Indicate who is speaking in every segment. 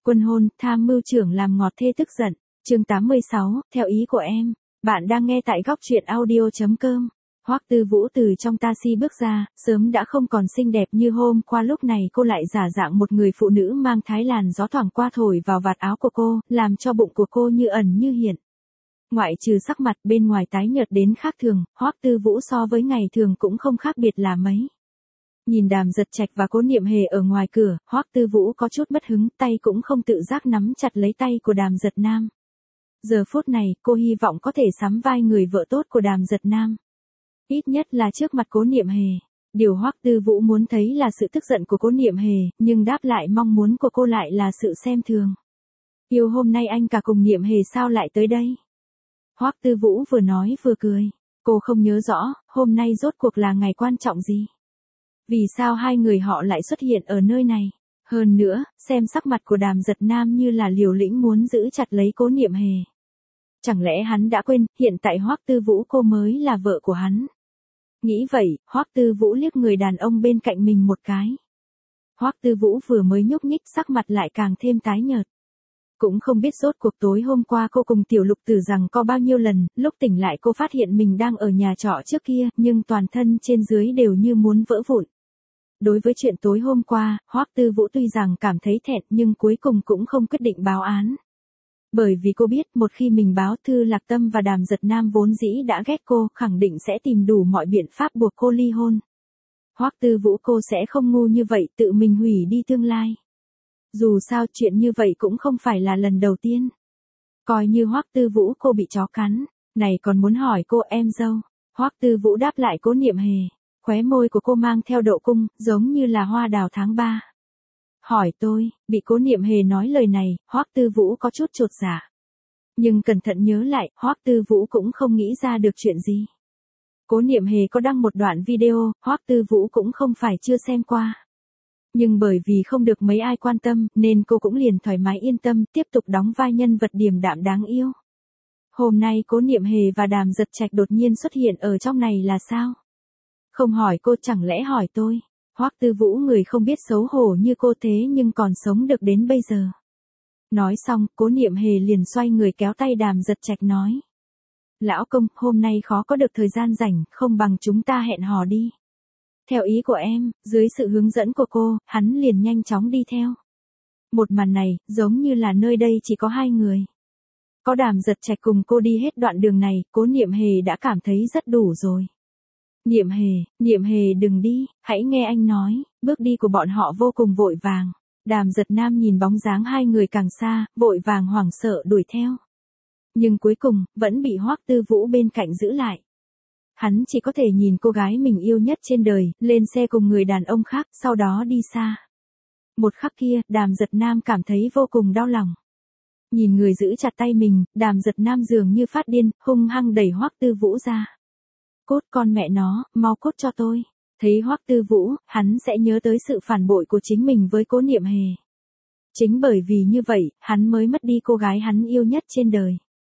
Speaker 1: Quân hôn, tham mưu trưởng làm ngọt thê tức giận. Chương 86, theo ý của em. Bạn đang nghe tại góc truyện audio.com. Hoắc Tư Vũ từ trong taxi bước ra, sớm đã không còn xinh đẹp như hôm qua, lúc này cô lại giả dạng một người phụ nữ mang thái làn gió thoảng qua thổi vào vạt áo của cô, làm cho bụng của cô như ẩn như hiện. Ngoại trừ sắc mặt bên ngoài tái nhợt đến khác thường, Hoắc Tư Vũ so với ngày thường cũng không khác biệt là mấy. Nhìn Đàm Giật Trạch và Cố Niệm Hề ở ngoài cửa, Hoắc Tư Vũ có chút mất hứng, tay cũng không tự giác nắm chặt lấy tay của Đàm Giật Nam. Giờ phút này, cô hy vọng có thể sắm vai người vợ tốt của Đàm Giật Nam. Ít nhất là trước mặt Cố Niệm Hề. Điều Hoắc Tư Vũ muốn thấy là sự tức giận của Cố Niệm Hề, nhưng đáp lại mong muốn của cô lại là sự xem thường. Yêu, hôm nay anh cả cùng Niệm Hề sao lại tới đây? Hoắc Tư Vũ vừa nói vừa cười. Cô không nhớ rõ, hôm nay rốt cuộc là ngày quan trọng gì? Vì sao hai người họ lại xuất hiện ở nơi này? Hơn nữa, xem sắc mặt của Đàm Giật Nam như là liều lĩnh muốn giữ chặt lấy Cố Niệm Hề. Chẳng lẽ hắn đã quên, hiện tại Hoắc Tư Vũ cô mới là vợ của hắn? Nghĩ vậy, Hoắc Tư Vũ liếc người đàn ông bên cạnh mình một cái. Hoắc Tư Vũ vừa mới nhúc nhích, sắc mặt lại càng thêm tái nhợt. Cũng không biết rốt cuộc tối hôm qua cô cùng Tiểu Lục Tử rằng có bao nhiêu lần, lúc tỉnh lại cô phát hiện mình đang ở nhà trọ trước kia, nhưng toàn thân trên dưới đều như muốn vỡ vụn. Đối với chuyện tối hôm qua, Hoắc Tư Vũ tuy rằng cảm thấy thẹn nhưng cuối cùng cũng không quyết định báo án. Bởi vì cô biết một khi mình báo, Thư Lạc Tâm và Đàm Giật Nam vốn dĩ đã ghét cô, khẳng định sẽ tìm đủ mọi biện pháp buộc cô ly hôn. Hoắc Tư Vũ cô sẽ không ngu như vậy tự mình hủy đi tương lai. Dù sao chuyện như vậy cũng không phải là lần đầu tiên. Coi như Hoắc Tư Vũ cô bị chó cắn, này còn muốn hỏi cô em dâu. Hoắc Tư Vũ đáp lại Cố Niệm Hề. Khóe môi của cô mang theo độ cung, giống như là hoa đào tháng 3. Hỏi tôi, bị Cố Niệm Hề nói lời này, Hoắc Tư Vũ có chút chột dạ. Nhưng cẩn thận nhớ lại, Hoắc Tư Vũ cũng không nghĩ ra được chuyện gì. Cố Niệm Hề có đăng một đoạn video, Hoắc Tư Vũ cũng không phải chưa xem qua. Nhưng bởi vì không được mấy ai quan tâm, nên cô cũng liền thoải mái yên tâm, tiếp tục đóng vai nhân vật điềm đạm đáng yêu. Hôm nay Cố Niệm Hề và Đàm Giật Trạch đột nhiên xuất hiện ở trong này là sao? Không hỏi cô chẳng lẽ hỏi tôi? Hoắc Tư Vũ người không biết xấu hổ như cô thế nhưng còn sống được đến bây giờ. Nói xong, Cố Niệm Hề liền xoay người kéo tay Đàm Giật Trạch nói. Lão công, hôm nay khó có được thời gian rảnh, không bằng chúng ta hẹn hò đi. Theo ý của em, dưới sự hướng dẫn của cô, hắn liền nhanh chóng đi theo. Một màn này, giống như là nơi đây chỉ có hai người. Có Đàm Giật Trạch cùng cô đi hết đoạn đường này, Cố Niệm Hề đã cảm thấy rất đủ rồi. Niệm Hề đừng đi, hãy nghe anh nói. Bước đi của bọn họ vô cùng vội vàng. Đàm Giật Nam nhìn bóng dáng hai người càng xa, vội vàng hoảng sợ đuổi theo. Nhưng cuối cùng, vẫn bị Hoắc Tư Vũ bên cạnh giữ lại. Hắn chỉ có thể nhìn cô gái mình yêu nhất trên đời, lên xe cùng người đàn ông khác, sau đó đi xa. Một khắc kia, Đàm Giật Nam cảm thấy vô cùng đau lòng. Nhìn người giữ chặt tay mình, Đàm Giật Nam dường như phát điên, hung hăng đẩy Hoắc Tư Vũ ra. Cốt con mẹ nó, mau cốt cho tôi. Thấy Hoắc Tư Vũ, hắn sẽ nhớ tới sự phản bội của chính mình với Cố Niệm Hề. Chính bởi vì như vậy, hắn mới mất đi cô gái hắn yêu nhất trên đời.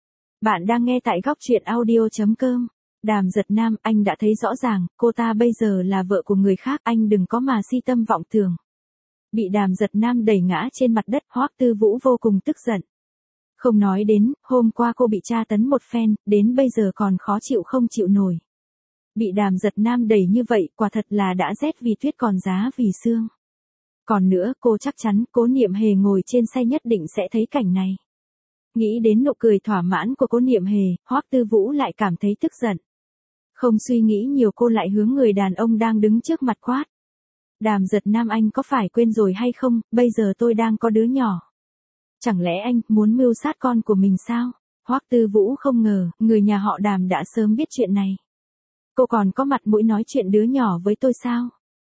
Speaker 1: Bạn đang nghe tại góc truyện audio.com. Đàm Giật Nam, anh đã thấy rõ ràng, cô ta bây giờ là vợ của người khác, anh đừng có mà si tâm vọng tưởng. Bị Đàm Giật Nam đẩy ngã trên mặt đất, Hoắc Tư Vũ vô cùng tức giận. Không nói đến, hôm qua cô bị tra tấn một phen, đến bây giờ còn khó chịu không chịu nổi. Bị Đàm Giật Nam đẩy như vậy, quả thật là đã rét vì tuyết còn giá vì sương. Còn nữa, cô chắc chắn, Cố Niệm Hề ngồi trên xe nhất định sẽ thấy cảnh này. Nghĩ đến nụ cười thỏa mãn của Cố Niệm Hề, Hoắc Tư Vũ lại cảm thấy tức giận. Không suy nghĩ nhiều cô lại hướng người đàn ông đang đứng trước mặt quát. Đàm Giật Nam, anh có phải quên rồi hay không, bây giờ tôi đang có đứa nhỏ. Chẳng lẽ anh muốn mưu sát con của mình sao? Hoắc Tư Vũ không ngờ, người nhà họ Đàm đã sớm biết chuyện này. Cô còn có mặt mũi nói chuyện đứa nhỏ với tôi sao?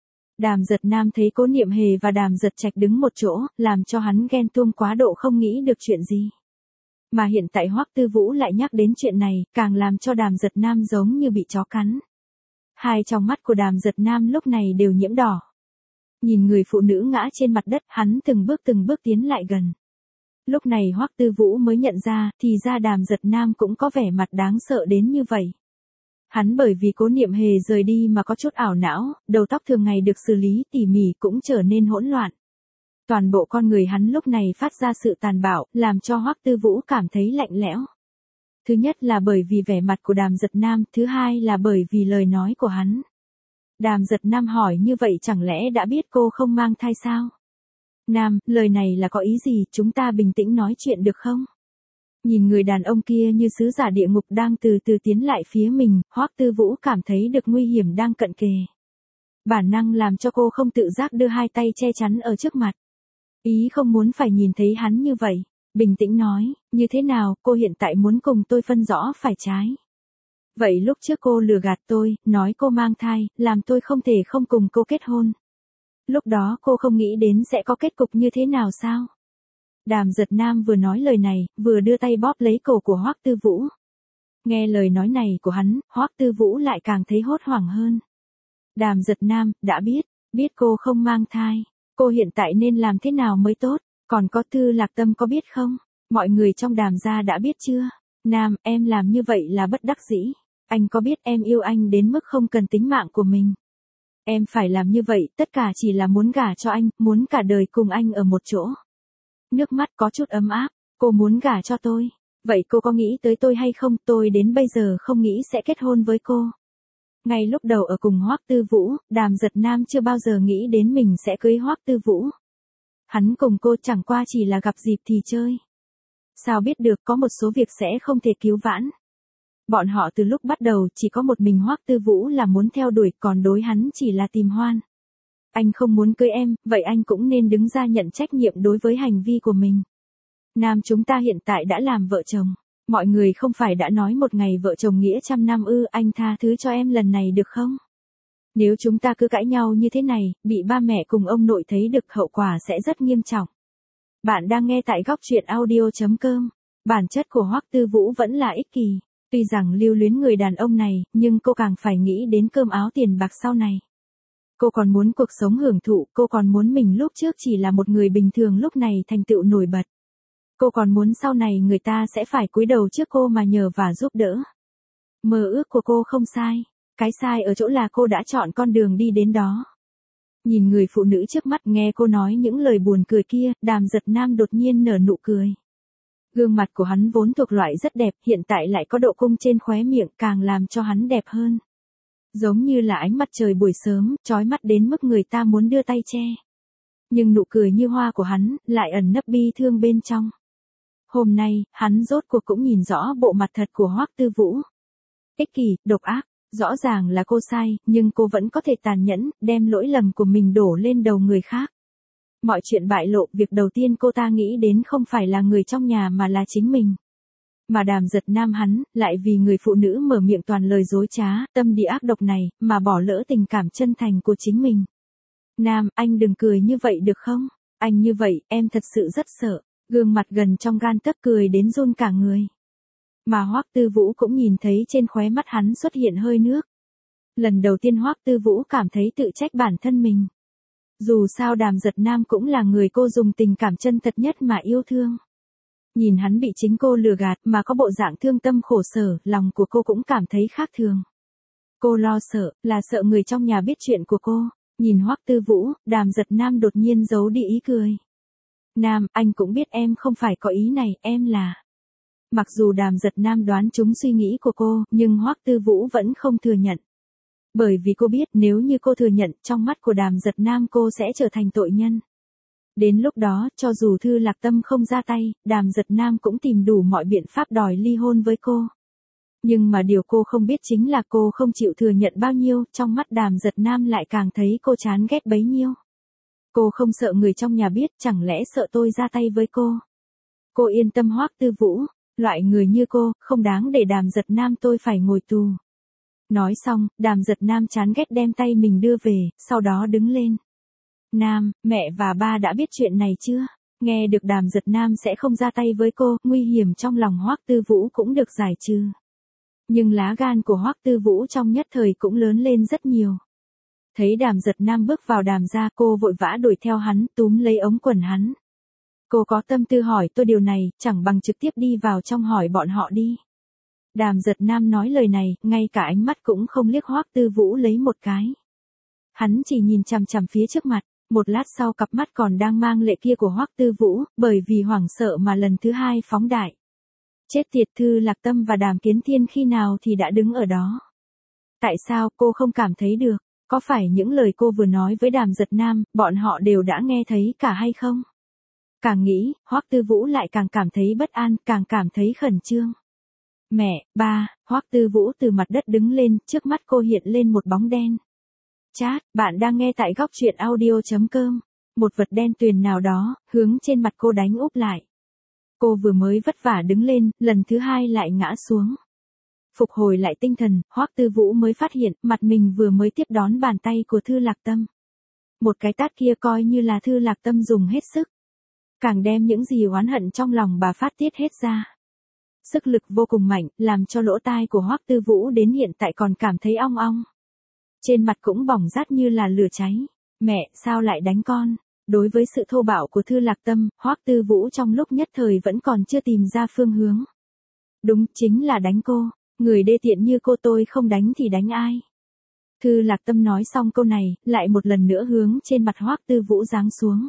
Speaker 1: Đàm Giật Nam thấy Cố Niệm Hề và Đàm Giật Trạch đứng một chỗ, làm cho hắn ghen tuông quá độ không nghĩ được chuyện gì. Mà hiện tại Hoắc Tư Vũ lại nhắc đến chuyện này, càng làm cho Đàm Giật Nam giống như bị chó cắn. Hai trong mắt của Đàm Giật Nam lúc này đều nhiễm đỏ. Nhìn người phụ nữ ngã trên mặt đất, hắn từng bước tiến lại gần. Lúc này Hoắc Tư Vũ mới nhận ra, thì ra Đàm Giật Nam cũng có vẻ mặt đáng sợ đến như vậy. Hắn bởi vì Cố Niệm Hề rời đi mà có chút ảo não, đầu tóc thường ngày được xử lý tỉ mỉ cũng trở nên hỗn loạn. Toàn bộ con người hắn lúc này phát ra sự tàn bạo, làm cho Hoắc Tư Vũ cảm thấy lạnh lẽo. Thứ nhất là bởi vì vẻ mặt của Đàm Giật Nam, thứ hai là bởi vì lời nói của hắn. Đàm Giật Nam hỏi như vậy chẳng lẽ đã biết cô không mang thai sao? Nam, lời này là có ý gì, chúng ta bình tĩnh nói chuyện được không? Nhìn người đàn ông kia như sứ giả địa ngục đang từ từ tiến lại phía mình, Hoắc Tư Vũ cảm thấy được nguy hiểm đang cận kề. Bản năng làm cho cô không tự giác đưa hai tay che chắn ở trước mặt. Ý không muốn phải nhìn thấy hắn như vậy. Bình tĩnh nói, như thế nào, cô hiện tại muốn cùng tôi phân rõ phải trái. Vậy lúc trước cô lừa gạt tôi, nói cô mang thai, làm tôi không thể không cùng cô kết hôn. Lúc đó cô không nghĩ đến sẽ có kết cục như thế nào sao? Đàm Giật Nam vừa nói lời này, vừa đưa tay bóp lấy cổ của Hoắc Tư Vũ. Nghe lời nói này của hắn, Hoắc Tư Vũ lại càng thấy hốt hoảng hơn. Đàm Giật Nam, đã biết cô không mang thai. Cô hiện tại nên làm thế nào mới tốt? Còn có Tư Lạc Tâm có biết không? Mọi người trong Đàm gia đã biết chưa? Nam, em làm như vậy là bất đắc dĩ. Anh có biết em yêu anh đến mức không cần tính mạng của mình. Em phải làm như vậy, tất cả chỉ là muốn gả cho anh, muốn cả đời cùng anh ở một chỗ. Nước mắt có chút ấm áp, cô muốn gả cho tôi. Vậy cô có nghĩ tới tôi hay không? Tôi đến bây giờ không nghĩ sẽ kết hôn với cô. Ngay lúc đầu ở cùng Hoắc Tư Vũ, Đàm Giật Nam chưa bao giờ nghĩ đến mình sẽ cưới Hoắc Tư Vũ. Hắn cùng cô chẳng qua chỉ là gặp dịp thì chơi. Sao biết được có một số việc sẽ không thể cứu vãn. Bọn họ từ lúc bắt đầu chỉ có một mình Hoắc Tư Vũ là muốn theo đuổi, còn đối hắn chỉ là tìm hoan. Anh không muốn cưới em, vậy anh cũng nên đứng ra nhận trách nhiệm đối với hành vi của mình. Nam, chúng ta hiện tại đã làm vợ chồng. Mọi người không phải đã nói một ngày vợ chồng nghĩa trăm năm ư, anh tha thứ cho em lần này được không? Nếu chúng ta cứ cãi nhau như thế này, bị ba mẹ cùng ông nội thấy được hậu quả sẽ rất nghiêm trọng. Bạn đang nghe tại góc truyện audio.com. Bản chất của Hoắc Tư Vũ vẫn là ích kỷ. Tuy rằng lưu luyến người đàn ông này, nhưng cô càng phải nghĩ đến cơm áo tiền bạc sau này. Cô còn muốn cuộc sống hưởng thụ, cô còn muốn mình lúc trước chỉ là một người bình thường lúc này thành tựu nổi bật. Cô còn muốn sau này người ta sẽ phải cúi đầu trước cô mà nhờ và giúp đỡ. Mơ ước của cô không sai. Cái sai ở chỗ là cô đã chọn con đường đi đến đó. Nhìn người phụ nữ trước mắt nghe cô nói những lời buồn cười kia, Đàm Giật Nam đột nhiên nở nụ cười. Gương mặt của hắn vốn thuộc loại rất đẹp, hiện tại lại có độ cung trên khóe miệng càng làm cho hắn đẹp hơn. Giống như là ánh mặt trời buổi sớm, chói mắt đến mức người ta muốn đưa tay che. Nhưng nụ cười như hoa của hắn, lại ẩn nấp bi thương bên trong. Hôm nay, hắn rốt cuộc cũng nhìn rõ bộ mặt thật của Hoắc Tư Vũ. Ích kỷ, độc ác, rõ ràng là cô sai, nhưng cô vẫn có thể tàn nhẫn, đem lỗi lầm của mình đổ lên đầu người khác. Mọi chuyện bại lộ, việc đầu tiên cô ta nghĩ đến không phải là người trong nhà mà là chính mình. Mà Đàm Giật Nam hắn, lại vì người phụ nữ mở miệng toàn lời dối trá, tâm địa ác độc này, mà bỏ lỡ tình cảm chân thành của chính mình. Nam, anh đừng cười như vậy được không? Anh như vậy, em thật sự rất sợ. Gương mặt gần trong gan tấc cười đến run cả người. Mà Hoắc Tư Vũ cũng nhìn thấy trên khóe mắt hắn xuất hiện hơi nước. Lần đầu tiên Hoắc Tư Vũ cảm thấy tự trách bản thân mình. Dù sao Đàm Giật Nam cũng là người cô dùng tình cảm chân thật nhất mà yêu thương. Nhìn hắn bị chính cô lừa gạt mà có bộ dạng thương tâm khổ sở, lòng của cô cũng cảm thấy khác thường. Cô lo sợ, là sợ người trong nhà biết chuyện của cô. Nhìn Hoắc Tư Vũ, Đàm Giật Nam đột nhiên giấu đi ý cười. Nam, anh cũng biết em không phải có ý này, em là... Mặc dù Đàm Giật Nam đoán trúng suy nghĩ của cô, nhưng Hoắc Tư Vũ vẫn không thừa nhận. Bởi vì cô biết nếu như cô thừa nhận, trong mắt của Đàm Giật Nam cô sẽ trở thành tội nhân. Đến lúc đó, cho dù Thư Lạc Tâm không ra tay, Đàm Giật Nam cũng tìm đủ mọi biện pháp đòi ly hôn với cô. Nhưng mà điều cô không biết chính là cô không chịu thừa nhận bao nhiêu, trong mắt Đàm Giật Nam lại càng thấy cô chán ghét bấy nhiêu. Cô không sợ người trong nhà biết, chẳng lẽ sợ tôi ra tay với cô. Cô yên tâm Hoắc Tư Vũ, loại người như cô, không đáng để Đàm Giật Nam tôi phải ngồi tù. Nói xong, Đàm Giật Nam chán ghét đem tay mình đưa về, sau đó đứng lên. Nam, mẹ và ba đã biết chuyện này chưa? Nghe được Đàm Giật Nam sẽ không ra tay với cô, nguy hiểm trong lòng Hoắc Tư Vũ cũng được giải trừ. Nhưng lá gan của Hoắc Tư Vũ trong nhất thời cũng lớn lên rất nhiều. Thấy Đàm Giật Nam bước vào Đàm gia, cô vội vã đuổi theo hắn, túm lấy ống quần hắn. Cô có tâm tư hỏi tôi điều này, chẳng bằng trực tiếp đi vào trong hỏi bọn họ đi. Đàm Giật Nam nói lời này, ngay cả ánh mắt cũng không liếc Hoắc Tư Vũ lấy một cái. Hắn chỉ nhìn chằm chằm phía trước mặt, Một lát sau cặp mắt còn đang mang lệ kia của Hoắc Tư Vũ, bởi vì hoảng sợ mà lần thứ hai phóng đại. Chết tiệt, Thư Lạc Tâm và Đàm Kiến Thiên khi nào thì đã đứng ở đó. Tại sao cô không cảm thấy được? Có phải những lời cô vừa nói với Đàm Giật Nam, bọn họ đều đã nghe thấy cả hay không? Càng nghĩ, Hoắc Tư Vũ lại càng cảm thấy bất an, càng cảm thấy khẩn trương. Mẹ, ba, Hoắc Tư Vũ từ mặt đất đứng lên, trước mắt cô hiện lên một bóng đen. Chat, bạn đang nghe tại góc truyện audio.com. Một vật đen tuyền nào đó, hướng trên mặt cô đánh úp lại. Cô vừa mới vất vả đứng lên, lần thứ hai lại ngã xuống. Phục hồi lại tinh thần, Hoắc Tư Vũ mới phát hiện mặt mình vừa mới tiếp đón bàn tay của Thư Lạc Tâm. Một cái tát kia coi như là Thư Lạc Tâm dùng hết sức. Càng đem những gì oán hận trong lòng bà phát tiết hết ra. Sức lực vô cùng mạnh, làm cho lỗ tai của Hoắc Tư Vũ đến hiện tại còn cảm thấy ong ong. Trên mặt cũng bỏng rát như là lửa cháy. Mẹ, sao lại đánh con? Đối với sự thô bạo của Thư Lạc Tâm, Hoắc Tư Vũ trong lúc nhất thời vẫn còn chưa tìm ra phương hướng. Đúng, chính là đánh cô. Người đê tiện như cô tôi không đánh thì đánh ai? Thư Lạc Tâm nói xong câu này, lại một lần nữa hướng trên mặt Hoắc Tư Vũ giáng xuống.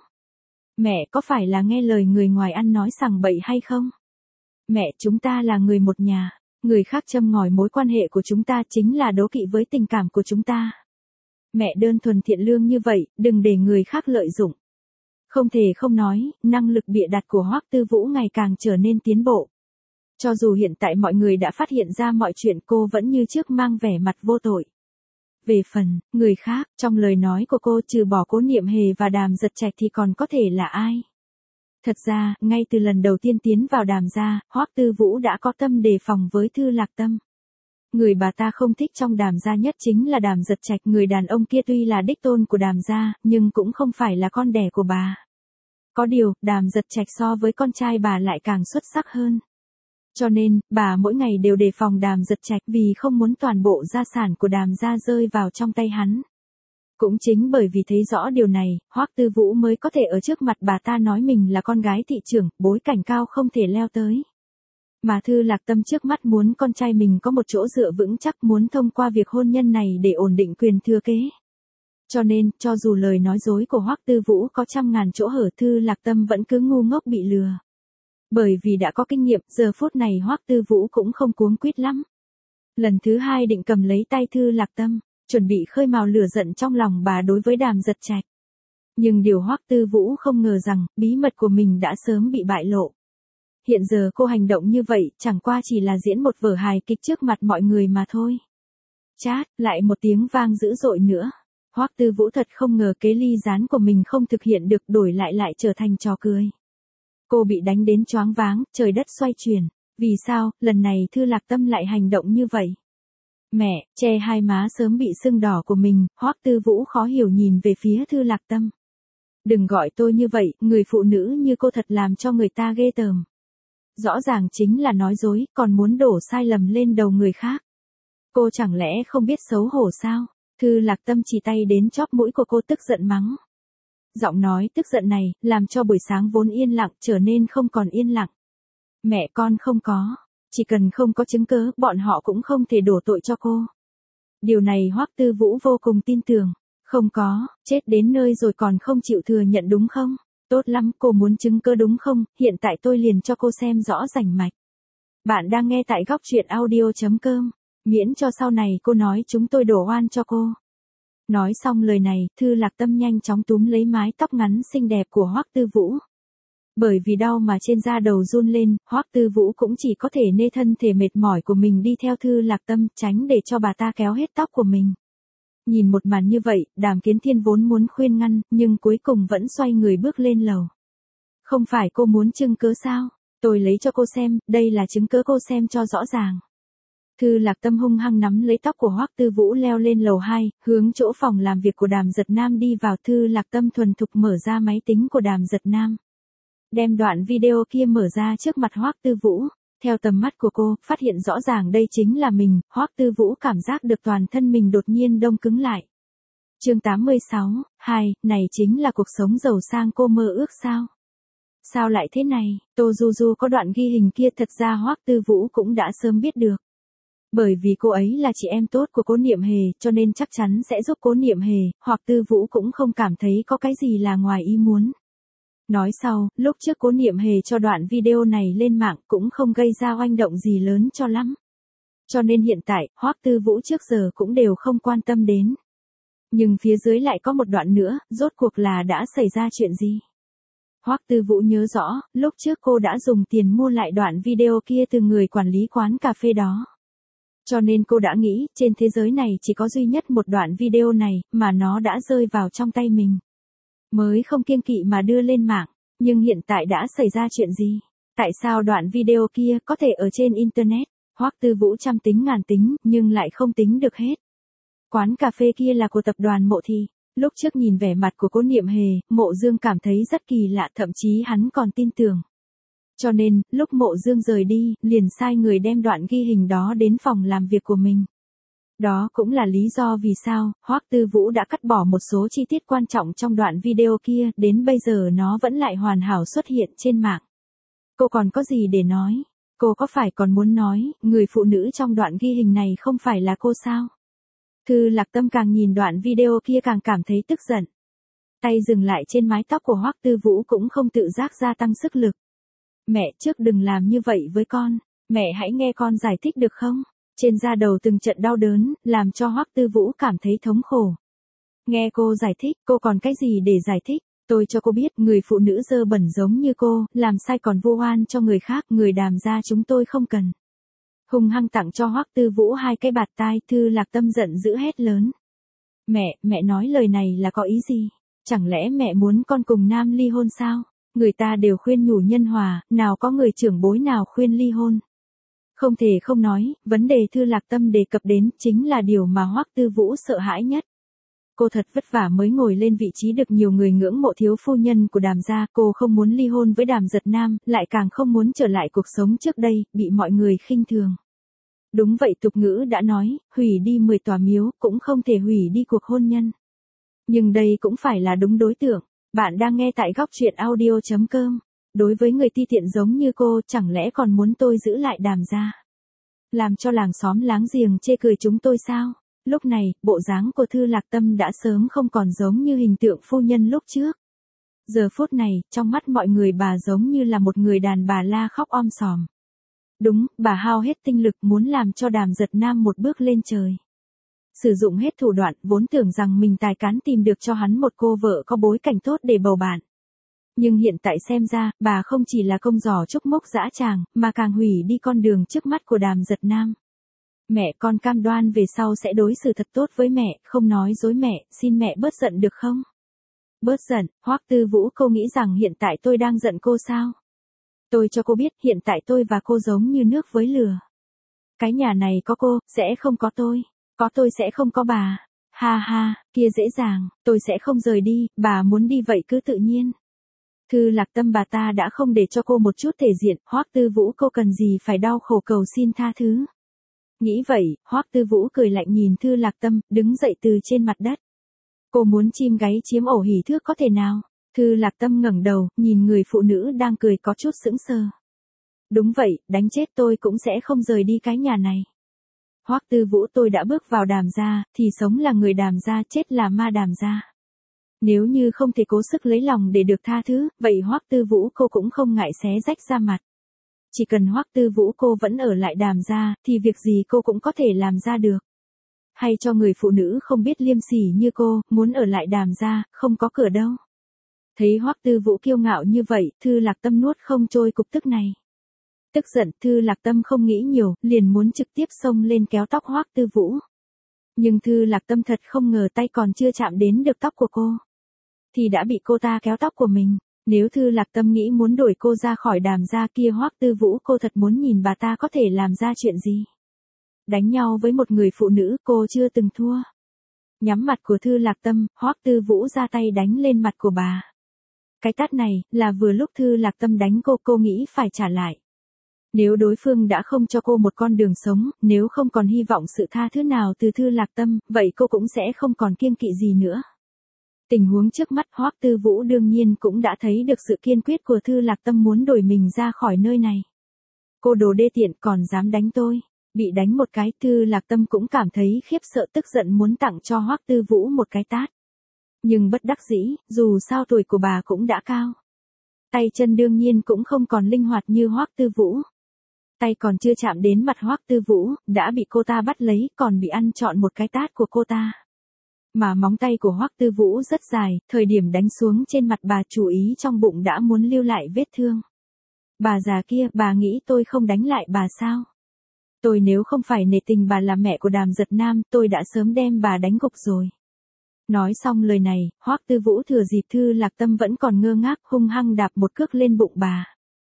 Speaker 1: Mẹ, có phải là nghe lời người ngoài ăn nói sằng bậy hay không? Mẹ, chúng ta là người một nhà. Người khác châm ngòi mối quan hệ của chúng ta chính là đố kỵ với tình cảm của chúng ta. Mẹ đơn thuần thiện lương như vậy, đừng để người khác lợi dụng. Không thể không nói, năng lực bịa đặt của Hoắc Tư Vũ ngày càng trở nên tiến bộ. Cho dù hiện tại mọi người đã phát hiện ra mọi chuyện, cô vẫn như trước mang vẻ mặt vô tội. Về phần, người khác, trong lời nói của cô trừ bỏ Cố Niệm Hề và Đàm Giật Trạch thì còn có thể là ai? Thật ra, ngay từ lần đầu tiên tiến vào Đàm gia, Hoắc Tư Vũ đã có tâm đề phòng với Thư Lạc Tâm. Người bà ta không thích trong Đàm gia nhất chính là Đàm Giật Trạch. Người đàn ông kia tuy là đích tôn của Đàm gia, nhưng cũng không phải là con đẻ của bà. Có điều, Đàm Giật Trạch so với con trai bà lại càng xuất sắc hơn. Cho nên, bà mỗi ngày đều đề phòng Đàm Giật Trạch vì không muốn toàn bộ gia sản của Đàm gia rơi vào trong tay hắn. Cũng chính bởi vì thấy rõ điều này, Hoắc Tư Vũ mới có thể ở trước mặt bà ta nói mình là con gái thị trưởng, bối cảnh cao không thể leo tới. Mà Thư Lạc Tâm trước mắt muốn con trai mình có một chỗ dựa vững chắc, muốn thông qua việc hôn nhân này để ổn định quyền thừa kế. Cho nên, cho dù lời nói dối của Hoắc Tư Vũ có trăm ngàn chỗ hở, Thư Lạc Tâm vẫn cứ ngu ngốc bị lừa. Bởi vì đã có kinh nghiệm, giờ phút này Hoắc Tư Vũ cũng không cuống quýt lắm. Lần thứ hai định cầm lấy tay Thư Lạc Tâm, chuẩn bị khơi mào lửa giận trong lòng bà đối với Đàm Giật Trạch. Nhưng điều Hoắc Tư Vũ không ngờ rằng, bí mật của mình đã sớm bị bại lộ. Hiện giờ cô hành động như vậy, chẳng qua chỉ là diễn một vở hài kịch trước mặt mọi người mà thôi. Chát, lại một tiếng vang dữ dội nữa. Hoắc Tư Vũ thật không ngờ kế ly gián của mình không thực hiện được, đổi lại trở thành trò cười. Cô bị đánh đến choáng váng, trời đất xoay chuyển. Vì sao, lần này Thư Lạc Tâm lại hành động như vậy? Mẹ, che hai má sớm bị sưng đỏ của mình, Hoắc Tư Vũ khó hiểu nhìn về phía Thư Lạc Tâm. Đừng gọi tôi như vậy, người phụ nữ như cô thật làm cho người ta ghê tởm. Rõ ràng chính là nói dối, còn muốn đổ sai lầm lên đầu người khác. Cô chẳng lẽ không biết xấu hổ sao? Thư Lạc Tâm chỉ tay đến chóp mũi của cô, tức giận mắng. Giọng nói tức giận này, làm cho buổi sáng vốn yên lặng trở nên không còn yên lặng. Mẹ, con không có. Chỉ cần không có chứng cớ, bọn họ cũng không thể đổ tội cho cô. Điều này Hoắc Tư Vũ vô cùng tin tưởng. Không có, chết đến nơi rồi còn không chịu thừa nhận đúng không? Tốt lắm, cô muốn chứng cớ đúng không? Hiện tại tôi liền cho cô xem rõ rành mạch. Bạn đang nghe tại góc truyện audio.com. Miễn cho sau này cô nói chúng tôi đổ oan cho cô. Nói xong lời này, Thư Lạc Tâm nhanh chóng túm lấy mái tóc ngắn xinh đẹp của Hoắc Tư Vũ. Bởi vì đau mà trên da đầu run lên, Hoắc Tư Vũ cũng chỉ có thể nê thân thể mệt mỏi của mình đi theo Thư Lạc Tâm, tránh để cho bà ta kéo hết tóc của mình. Nhìn một màn như vậy, Đàm Kiến Thiên vốn muốn khuyên ngăn, nhưng cuối cùng vẫn xoay người bước lên lầu. Không phải cô muốn chứng cớ sao? Tôi lấy cho cô xem, đây là chứng cớ, cô xem cho rõ ràng. Thư Lạc Tâm hung hăng nắm lấy tóc của Hoắc Tư Vũ leo lên lầu 2, hướng chỗ phòng làm việc của Đàm Giật Nam đi vào. Thư Lạc Tâm thuần thục mở ra máy tính của Đàm Giật Nam. Đem đoạn video kia mở ra trước mặt Hoắc Tư Vũ. Theo tầm mắt của cô, phát hiện rõ ràng đây chính là mình, Hoắc Tư Vũ cảm giác được toàn thân mình đột nhiên đông cứng lại. Chương 86, 2, này chính là cuộc sống giàu sang cô mơ ước sao? Sao lại thế này? Tô Du Du có đoạn ghi hình kia, thật ra Hoắc Tư Vũ cũng đã sớm biết được. Bởi vì cô ấy là chị em tốt của Cố Niệm Hề cho nên chắc chắn sẽ giúp Cố Niệm Hề, hoặc Tư Vũ cũng không cảm thấy có cái gì là ngoài ý muốn. Nói sau, lúc trước Cố Niệm Hề cho đoạn video này lên mạng cũng không gây ra oanh động gì lớn cho lắm. Cho nên hiện tại, Hoắc Tư Vũ trước giờ cũng đều không quan tâm đến. Nhưng phía dưới lại có một đoạn nữa, rốt cuộc là đã xảy ra chuyện gì? Hoắc Tư Vũ nhớ rõ, lúc trước cô đã dùng tiền mua lại đoạn video kia từ người quản lý quán cà phê đó. Cho nên cô đã nghĩ, trên thế giới này chỉ có duy nhất một đoạn video này, mà nó đã rơi vào trong tay mình. Mới không kiêng kỵ mà đưa lên mạng, nhưng hiện tại đã xảy ra chuyện gì? Tại sao đoạn video kia có thể ở trên Internet? Hoắc Tư Vũ trăm tính ngàn tính, nhưng lại không tính được hết. Quán cà phê kia là của tập đoàn Mộ Thị. Lúc trước nhìn vẻ mặt của Cố Niệm Hề, Mộ Dương cảm thấy rất kỳ lạ, thậm chí hắn còn tin tưởng. Cho nên, lúc Mộ Dương rời đi, liền sai người đem đoạn ghi hình đó đến phòng làm việc của mình. Đó cũng là lý do vì sao, Hoắc Tư Vũ đã cắt bỏ một số chi tiết quan trọng trong đoạn video kia, đến bây giờ nó vẫn lại hoàn hảo xuất hiện trên mạng. Cô còn có gì để nói? Cô có phải còn muốn nói, người phụ nữ trong đoạn ghi hình này không phải là cô sao? Thư Lạc Tâm càng nhìn đoạn video kia càng cảm thấy tức giận. Tay dừng lại trên mái tóc của Hoắc Tư Vũ cũng không tự giác gia tăng sức lực. Mẹ, trước đừng làm như vậy với con, mẹ hãy nghe con giải thích được không? Trên da đầu từng trận đau đớn, làm cho Hoắc Tư Vũ cảm thấy thống khổ. Nghe cô giải thích, cô còn cái gì để giải thích? Tôi cho cô biết, người phụ nữ dơ bẩn giống như cô, làm sai còn vu oan cho người khác, người Đàm gia chúng tôi không cần. Hung hăng tặng cho Hoắc Tư Vũ 2 cái bạt tai, Thư Lạc Tâm giận dữ hét lớn. Mẹ nói lời này là có ý gì? Chẳng lẽ mẹ muốn con cùng Nam ly hôn sao? Người ta đều khuyên nhủ nhân hòa, nào có người trưởng bối nào khuyên ly hôn. Không thể không nói, vấn đề Thư Lạc Tâm đề cập đến chính là điều mà Hoắc Tư Vũ sợ hãi nhất. Cô thật vất vả mới ngồi lên vị trí được nhiều người ngưỡng mộ thiếu phu nhân của Đàm gia, cô không muốn ly hôn với Đàm Giật Nam, lại càng không muốn trở lại cuộc sống trước đây, bị mọi người khinh thường. Đúng vậy, tục ngữ đã nói, hủy đi 10 tòa miếu, cũng không thể hủy đi cuộc hôn nhân. Nhưng đây cũng phải là đúng đối tượng. Bạn đang nghe tại góc truyện audio.com. Đối với người ti tiện giống như cô, chẳng lẽ còn muốn tôi giữ lại Đàm gia? Làm cho làng xóm láng giềng chê cười chúng tôi sao? Lúc này, bộ dáng của Thư Lạc Tâm đã sớm không còn giống như hình tượng phu nhân lúc trước. Giờ phút này, trong mắt mọi người bà giống như là một người đàn bà la khóc om sòm. Đúng, bà hao hết tinh lực muốn làm cho Đàm Giật Nam một bước lên trời. Sử dụng hết thủ đoạn, vốn tưởng rằng mình tài cán tìm được cho hắn một cô vợ có bối cảnh tốt để bầu bạn. Nhưng hiện tại xem ra, bà không chỉ là công giỏ trúc mốc dã tràng, mà càng hủy đi con đường trước mắt của Đàm Giật Nam. Mẹ, con cam đoan về sau sẽ đối xử thật tốt với mẹ, không nói dối mẹ, xin mẹ bớt giận được không? Bớt giận, Hoắc Tư Vũ, cô nghĩ rằng hiện tại tôi đang giận cô sao? Tôi cho cô biết, hiện tại tôi và cô giống như nước với lửa. Cái nhà này có cô, sẽ không có tôi. Có tôi sẽ không có bà. Ha ha, kia dễ dàng, tôi sẽ không rời đi, bà muốn đi vậy cứ tự nhiên. Thư Lạc Tâm bà ta đã không để cho cô một chút thể diện, Hoắc Tư Vũ cô cần gì phải đau khổ cầu xin tha thứ. Nghĩ vậy, Hoắc Tư Vũ cười lạnh nhìn Thư Lạc Tâm, đứng dậy từ trên mặt đất. Cô muốn chim gáy chiếm ổ hỉ thước có thể nào? Thư Lạc Tâm ngẩng đầu, nhìn người phụ nữ đang cười có chút sững sờ. Đúng vậy, đánh chết tôi cũng sẽ không rời đi cái nhà này. Hoắc Tư Vũ, tôi đã bước vào Đàm gia, thì sống là người Đàm gia, chết là ma Đàm gia. Nếu như không thể cố sức lấy lòng để được tha thứ, vậy Hoắc Tư Vũ cô cũng không ngại xé rách da mặt. Chỉ cần Hoắc Tư Vũ cô vẫn ở lại Đàm gia, thì việc gì cô cũng có thể làm ra được. Hay cho người phụ nữ không biết liêm sỉ như cô, muốn ở lại Đàm gia, không có cửa đâu. Thấy Hoắc Tư Vũ kiêu ngạo như vậy, Thư Lạc Tâm nuốt không trôi cục tức này. Tức giận, Thư Lạc Tâm không nghĩ nhiều, liền muốn trực tiếp xông lên kéo tóc Hoắc Tư Vũ. Nhưng Thư Lạc Tâm thật không ngờ tay còn chưa chạm đến được tóc của cô, thì đã bị cô ta kéo tóc của mình. Nếu Thư Lạc Tâm nghĩ muốn đuổi cô ra khỏi Đàm gia kia, Hoắc Tư Vũ cô thật muốn nhìn bà ta có thể làm ra chuyện gì. Đánh nhau với một người phụ nữ cô chưa từng thua. Nhắm mặt của Thư Lạc Tâm, Hoắc Tư Vũ ra tay đánh lên mặt của bà. Cái tát này, là vừa lúc Thư Lạc Tâm đánh cô nghĩ phải trả lại. Nếu đối phương đã không cho cô một con đường sống, nếu không còn hy vọng sự tha thứ nào từ Thư Lạc Tâm, vậy cô cũng sẽ không còn kiêng kỵ gì nữa. Tình huống trước mắt Hoắc Tư Vũ đương nhiên cũng đã thấy được sự kiên quyết của Thư Lạc Tâm muốn đuổi mình ra khỏi nơi này. Cô đồ đê tiện còn dám đánh tôi. Bị đánh một cái, Thư Lạc Tâm cũng cảm thấy khiếp sợ, tức giận muốn tặng cho Hoắc Tư Vũ một cái tát. Nhưng bất đắc dĩ, dù sao tuổi của bà cũng đã cao. Tay chân đương nhiên cũng không còn linh hoạt như Hoắc Tư Vũ. Tay còn chưa chạm đến mặt Hoắc Tư Vũ, đã bị cô ta bắt lấy, còn bị ăn trọn một cái tát của cô ta. Mà móng tay của Hoắc Tư Vũ rất dài, thời điểm đánh xuống trên mặt bà chú ý trong bụng đã muốn lưu lại vết thương. Bà già kia, bà nghĩ tôi không đánh lại bà sao? Tôi nếu không phải nể tình bà là mẹ của Đàm Giật Nam, tôi đã sớm đem bà đánh gục rồi. Nói xong lời này, Hoắc Tư Vũ thừa dịp Thư Lạc Tâm vẫn còn ngơ ngác, hung hăng đạp một cước lên bụng bà.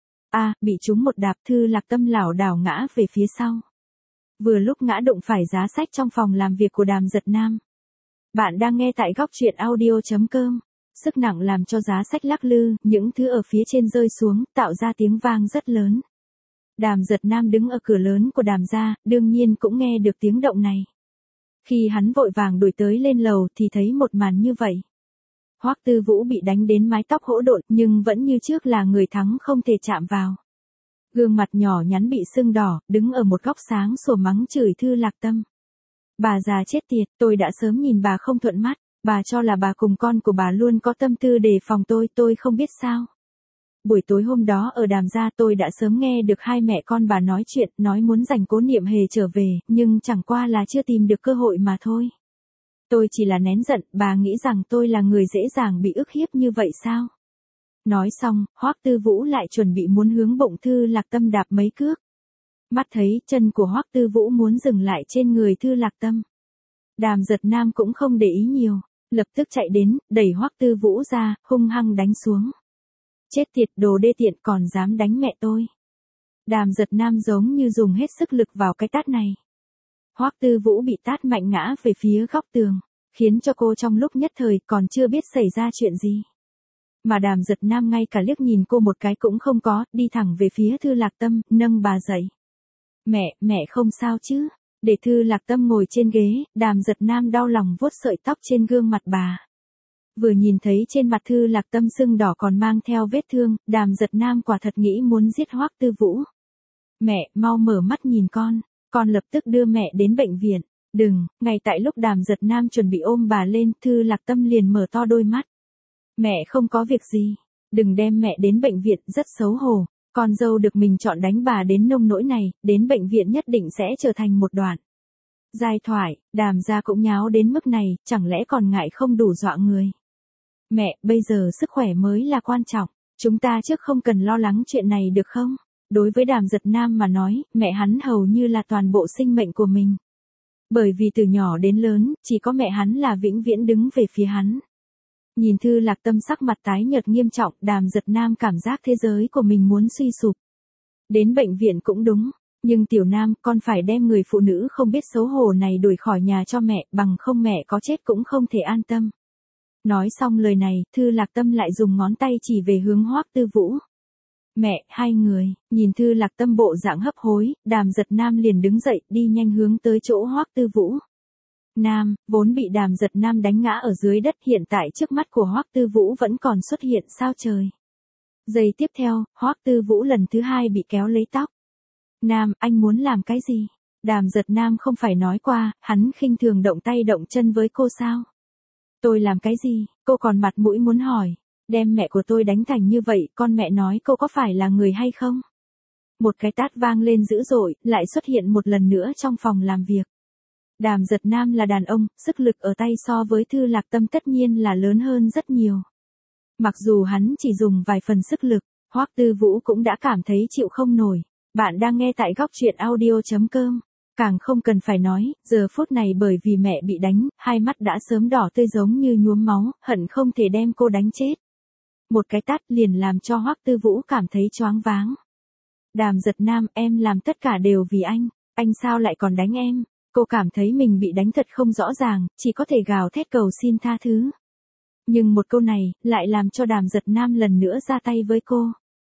Speaker 1: Bị trúng một đạp, Thư Lạc Tâm lảo đảo ngã về phía sau. Vừa lúc ngã đụng phải giá sách trong phòng làm việc của Đàm Giật Nam. Bạn đang nghe tại góc truyện audio.com. Sức nặng làm cho giá sách lắc lư, những thứ ở phía trên rơi xuống, tạo ra tiếng vang rất lớn. Đàm Giật Nam đứng ở cửa lớn của Đàm gia, đương nhiên cũng nghe được tiếng động này. Khi hắn vội vàng đuổi tới lên lầu thì thấy một màn như vậy. Hoắc Tư Vũ bị đánh đến mái tóc hỗn độn, nhưng vẫn như trước là người thắng không thể chạm vào. Gương mặt nhỏ nhắn bị sưng đỏ, đứng ở một góc sáng sủa mắng chửi Thư Lạc Tâm. Bà già chết tiệt, tôi đã sớm nhìn bà không thuận mắt, bà cho là bà cùng con của bà luôn có tâm tư đề phòng tôi không biết sao. Buổi tối hôm đó ở Đàm gia tôi đã sớm nghe được hai mẹ con bà nói chuyện, nói muốn giành Cố Niệm Hề trở về, nhưng chẳng qua là chưa tìm được cơ hội mà thôi. Tôi chỉ là nén giận, bà nghĩ rằng tôi là người dễ dàng bị ức hiếp như vậy sao? Nói xong, Hoắc Tư Vũ lại chuẩn bị muốn hướng bụng Thư Lạc Tâm đạp mấy cước. Mắt thấy chân của Hoắc Tư Vũ muốn dừng lại trên người Thư Lạc Tâm. Đàm Giật Nam cũng không để ý nhiều, lập tức chạy đến, đẩy Hoắc Tư Vũ ra, hung hăng đánh xuống. Chết tiệt, đồ đê tiện, còn dám đánh mẹ tôi. Đàm Giật Nam giống như dùng hết sức lực vào cái tát này. Hoắc Tư Vũ bị tát mạnh ngã về phía góc tường, khiến cho cô trong lúc nhất thời còn chưa biết xảy ra chuyện gì. Mà Đàm Giật Nam ngay cả liếc nhìn cô một cái cũng không có, đi thẳng về phía Thư Lạc Tâm, nâng bà dậy. Mẹ không sao chứ? Để Thư Lạc Tâm ngồi trên ghế, Đàm Giật Nam đau lòng vuốt sợi tóc trên gương mặt bà. Vừa nhìn thấy trên mặt Thư Lạc Tâm sưng đỏ còn mang theo vết thương, Đàm Giật Nam quả thật nghĩ muốn giết Hoắc Tư Vũ. Mẹ, mau mở mắt nhìn con lập tức đưa mẹ đến bệnh viện. Đừng, ngay tại lúc Đàm Giật Nam chuẩn bị ôm bà lên, Thư Lạc Tâm liền mở to đôi mắt. Mẹ không có việc gì, đừng đem mẹ đến bệnh viện, rất xấu hổ. Con dâu được mình chọn đánh bà đến nông nỗi này, đến bệnh viện nhất định sẽ trở thành một đoạn giai thoại. Đàm gia cũng nháo đến mức này, chẳng lẽ còn ngại không đủ dọa người. Mẹ, bây giờ sức khỏe mới là quan trọng, chúng ta trước không cần lo lắng chuyện này được không? Đối với Đàm Giật Nam mà nói, mẹ hắn hầu như là toàn bộ sinh mệnh của mình. Bởi vì từ nhỏ đến lớn, chỉ có mẹ hắn là vĩnh viễn đứng về phía hắn. Nhìn Thư Lạc Tâm sắc mặt tái nhợt nghiêm trọng, Đàm Giật Nam cảm giác thế giới của mình muốn suy sụp. Đến bệnh viện cũng đúng, nhưng Tiểu Nam, con phải đem người phụ nữ không biết xấu hổ này đuổi khỏi nhà cho mẹ, bằng không mẹ có chết cũng không thể an tâm. Nói xong lời này, Thư Lạc Tâm lại dùng ngón tay chỉ về hướng Hoắc Tư Vũ. Mẹ, hai người, nhìn Thư Lạc Tâm bộ dạng hấp hối, Đàm Giật Nam liền đứng dậy, đi nhanh hướng tới chỗ Hoắc Tư Vũ. Nam, vốn bị Đàm Giật Nam đánh ngã ở dưới đất, hiện tại trước mắt của Hoắc Tư Vũ vẫn còn xuất hiện sao trời. Giây tiếp theo, Hoắc Tư Vũ lần thứ hai bị kéo lấy tóc. Nam, anh muốn làm cái gì? Đàm Giật Nam không phải nói qua, hắn khinh thường động tay động chân với cô sao? Tôi làm cái gì? Cô còn mặt mũi muốn hỏi. Đem mẹ của tôi đánh thành như vậy, con mẹ nói cô có phải là người hay không? Một cái tát vang lên dữ dội, lại xuất hiện một lần nữa trong phòng làm việc. Đàm Giật Nam là đàn ông, sức lực ở tay so với Thư Lạc Tâm tất nhiên là lớn hơn rất nhiều. Mặc dù hắn chỉ dùng vài phần sức lực, Hoắc Tư Vũ cũng đã cảm thấy chịu không nổi. Bạn đang nghe tại góc truyện audio.com. Càng không cần phải nói, giờ phút này bởi vì mẹ bị đánh, hai mắt đã sớm đỏ tươi giống như nhuốm máu, hận không thể đem cô đánh chết. Một cái tát liền làm cho Hoắc Tư Vũ cảm thấy choáng váng. Đàm Giật Nam, em làm tất cả đều vì anh sao lại còn đánh em? Cô cảm thấy mình bị đánh thật không rõ ràng, chỉ có thể gào thét cầu xin tha thứ. Nhưng một câu này, lại làm cho Đàm Giật Nam lần nữa ra tay với cô.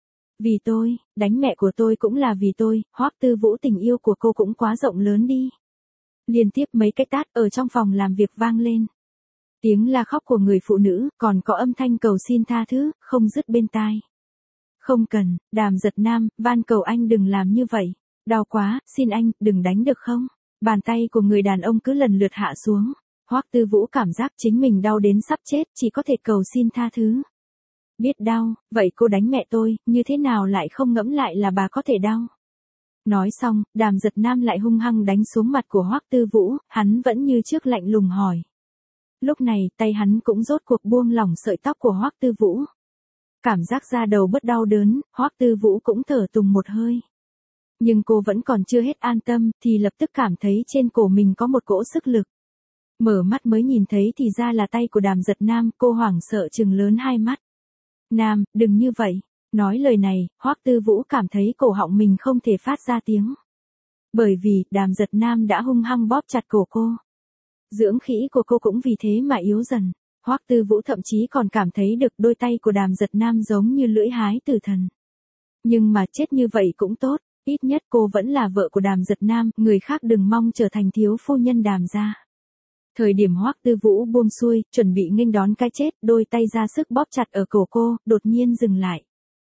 Speaker 1: Vì tôi, đánh mẹ của tôi cũng là vì tôi, Hoắc Tư Vũ, tình yêu của cô cũng quá rộng lớn đi. Liên tiếp mấy cái tát ở trong phòng làm việc vang lên. Tiếng la khóc của người phụ nữ, còn có âm thanh cầu xin tha thứ, không dứt bên tai. Không cần, Đàm Giật Nam, van cầu anh đừng làm như vậy. Đau quá, xin anh, đừng đánh được không? Bàn tay của người đàn ông cứ lần lượt hạ xuống. Hoắc Tư Vũ cảm giác chính mình đau đến sắp chết, chỉ có thể cầu xin tha thứ. Biết đau, vậy cô đánh mẹ tôi, như thế nào lại không ngẫm lại là bà có thể đau. Nói xong, Đàm Giật Nam lại hung hăng đánh xuống mặt của Hoắc Tư Vũ, hắn vẫn như trước lạnh lùng hỏi. Lúc này, tay hắn cũng rốt cuộc buông lỏng sợi tóc của Hoắc Tư Vũ. Cảm giác da đầu bớt đau đớn, Hoắc Tư Vũ cũng thở tùng một hơi. Nhưng cô vẫn còn chưa hết an tâm, thì lập tức cảm thấy trên cổ mình có một cỗ sức lực. Mở mắt mới nhìn thấy thì ra là tay của Đàm Giật Nam, cô hoảng sợ trừng lớn hai mắt. Nam, đừng như vậy. Nói lời này, Hoắc Tư Vũ cảm thấy cổ họng mình không thể phát ra tiếng. Bởi vì, Đàm Giật Nam đã hung hăng bóp chặt cổ cô. Dưỡng khí của cô cũng vì thế mà yếu dần. Hoắc Tư Vũ thậm chí còn cảm thấy được đôi tay của Đàm Giật Nam giống như lưỡi hái tử thần. Nhưng mà chết như vậy cũng tốt, ít nhất cô vẫn là vợ của Đàm Giật Nam, người khác đừng mong trở thành thiếu phu nhân Đàm gia. Thời điểm Hoắc Tư Vũ buông xuôi, chuẩn bị nghênh đón cái chết, đôi tay ra sức bóp chặt ở cổ cô, đột nhiên dừng lại.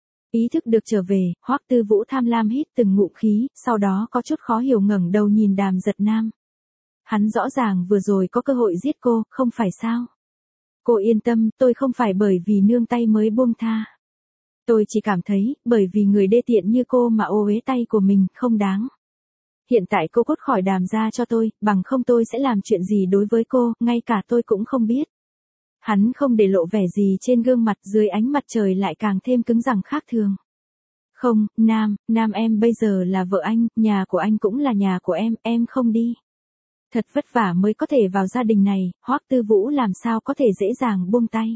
Speaker 1: Ý thức được trở về, Hoắc Tư Vũ tham lam hít từng ngụm khí, sau đó có chút khó hiểu ngẩng đầu nhìn Đàm Giật Nam. Hắn rõ ràng vừa rồi có cơ hội giết cô, không phải sao? Cô yên tâm, tôi không phải bởi vì nương tay mới buông tha. Tôi chỉ cảm thấy, bởi vì người đê tiện như cô mà ô uế tay của mình, không đáng. Hiện tại cô cút khỏi Đàm gia cho tôi, bằng không tôi sẽ làm chuyện gì đối với cô, ngay cả tôi cũng không biết. Hắn không để lộ vẻ gì trên gương mặt, dưới ánh mặt trời lại càng thêm cứng rắn khác thường. Không, Nam em bây giờ là vợ anh, nhà của anh cũng là nhà của em không đi. Thật vất vả mới có thể vào gia đình này, Hoắc Tư Vũ làm sao có thể dễ dàng buông tay.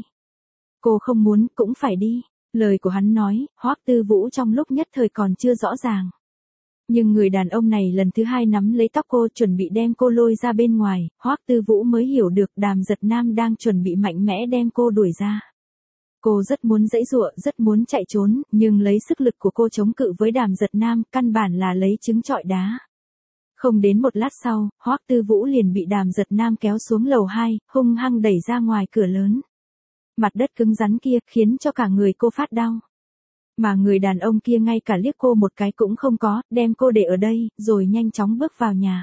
Speaker 1: Cô không muốn, cũng phải đi. Lời của hắn nói, Hoắc Tư Vũ trong lúc nhất thời còn chưa rõ ràng. Nhưng người đàn ông này lần thứ hai nắm lấy tóc cô chuẩn bị đem cô lôi ra bên ngoài, Hoắc Tư Vũ mới hiểu được Đàm Giật Nam đang chuẩn bị mạnh mẽ đem cô đuổi ra. Cô rất muốn giãy giụa, rất muốn chạy trốn, nhưng lấy sức lực của cô chống cự với Đàm Giật Nam, căn bản là lấy trứng trọi đá. Không đến một lát sau, Hoắc Tư Vũ liền bị Đàm Giật Nam kéo xuống lầu 2, hung hăng đẩy ra ngoài cửa lớn. Mặt đất cứng rắn kia khiến cho cả người cô phát đau. Mà người đàn ông kia ngay cả liếc cô một cái cũng không có, đem cô để ở đây, rồi nhanh chóng bước vào nhà.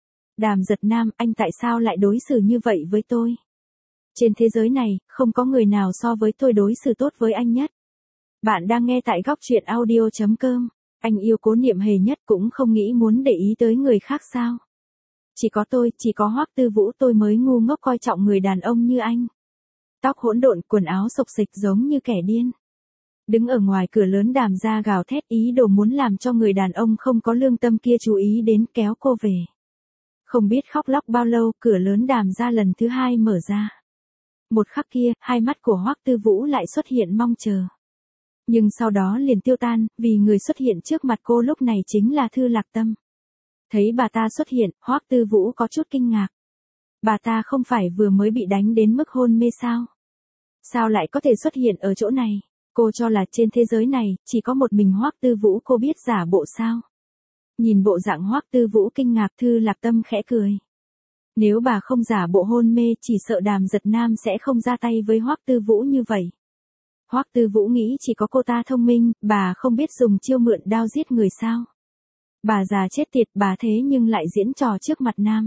Speaker 1: Đàm Giật Nam, anh tại sao lại đối xử như vậy với tôi? Trên thế giới này, không có người nào so với tôi đối xử tốt với anh nhất. Bạn đang nghe tại góc truyện audio.com. Anh yêu Cố Niệm Hề nhất cũng không nghĩ muốn để ý tới người khác sao? Chỉ có tôi, chỉ có Hoắc Tư Vũ tôi mới ngu ngốc coi trọng người đàn ông như anh. Tóc hỗn độn, quần áo xộc xịch giống như kẻ điên. Đứng ở ngoài cửa lớn Đàm gia gào thét ý đồ muốn làm cho người đàn ông không có lương tâm kia chú ý đến kéo cô về. Không biết khóc lóc bao lâu, cửa lớn Đàm gia lần thứ hai mở ra. Một khắc kia, hai mắt của Hoắc Tư Vũ lại xuất hiện mong chờ. Nhưng sau đó liền tiêu tan, vì người xuất hiện trước mặt cô lúc này chính là Thư Lạc Tâm. Thấy bà ta xuất hiện, Hoắc Tư Vũ có chút kinh ngạc. Bà ta không phải vừa mới bị đánh đến mức hôn mê sao? Sao lại có thể xuất hiện ở chỗ này? Cô cho là trên thế giới này, chỉ có một mình Hoắc Tư Vũ cô biết giả bộ sao? Nhìn bộ dạng Hoắc Tư Vũ kinh ngạc, Thư Lạc Tâm khẽ cười. Nếu bà không giả bộ hôn mê chỉ sợ Đàm Giật Nam sẽ không ra tay với Hoắc Tư Vũ như vậy. Hoắc Tư Vũ nghĩ chỉ có cô ta thông minh, bà không biết dùng chiêu mượn đao giết người sao. Bà già chết tiệt, bà thế nhưng lại diễn trò trước mặt Nam.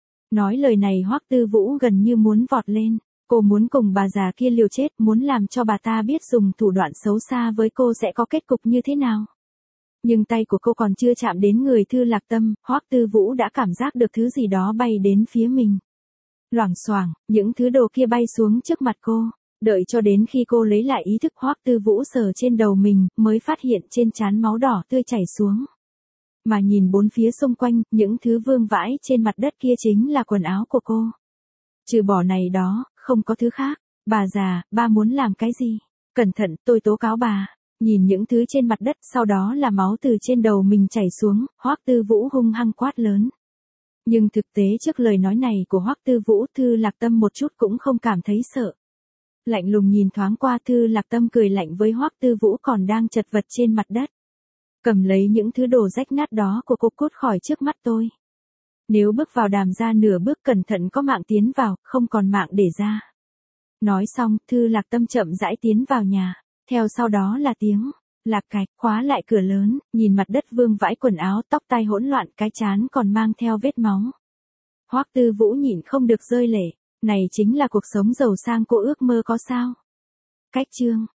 Speaker 1: Nói lời này Hoắc Tư Vũ gần như muốn vọt lên. Cô muốn cùng bà già kia liều chết, muốn làm cho bà ta biết dùng thủ đoạn xấu xa với cô sẽ có kết cục như thế nào. Nhưng tay của cô còn chưa chạm đến người Thư Lạc Tâm, Hoắc Tư Vũ đã cảm giác được thứ gì đó bay đến phía mình. Loảng xoảng, những thứ đồ kia bay xuống trước mặt cô. Đợi cho đến khi cô lấy lại ý thức, Hoắc Tư Vũ sờ trên đầu mình, mới phát hiện trên trán máu đỏ tươi chảy xuống. Mà nhìn bốn phía xung quanh, những thứ vương vãi trên mặt đất kia chính là quần áo của cô. Trừ bỏ này đó, không có thứ khác. Bà già, ba muốn làm cái gì? Cẩn thận, tôi tố cáo bà. Nhìn những thứ trên mặt đất, sau đó là máu từ trên đầu mình chảy xuống, Hoắc Tư Vũ hung hăng quát lớn. Nhưng thực tế trước lời nói này của Hoắc Tư Vũ, Thư Lạc Tâm một chút cũng không cảm thấy sợ. Lạnh lùng nhìn thoáng qua, Thư Lạc Tâm cười lạnh với Hoắc Tư Vũ còn đang chật vật trên mặt đất. Cầm lấy những thứ đồ rách nát đó của cô, cút khỏi trước mắt tôi. Nếu bước vào Đàm gia nửa bước cẩn thận có mạng tiến vào, không còn mạng để ra. Nói xong, Thư Lạc Tâm chậm rãi tiến vào nhà. Theo sau đó là tiếng Lạc cạch, khóa lại cửa lớn, nhìn mặt đất vương vãi quần áo, tóc tai hỗn loạn, cái trán còn mang theo vết máu. Hoắc Tư Vũ nhịn không được rơi lệ, này chính là cuộc sống giàu sang cô ước mơ có sao? Cách chương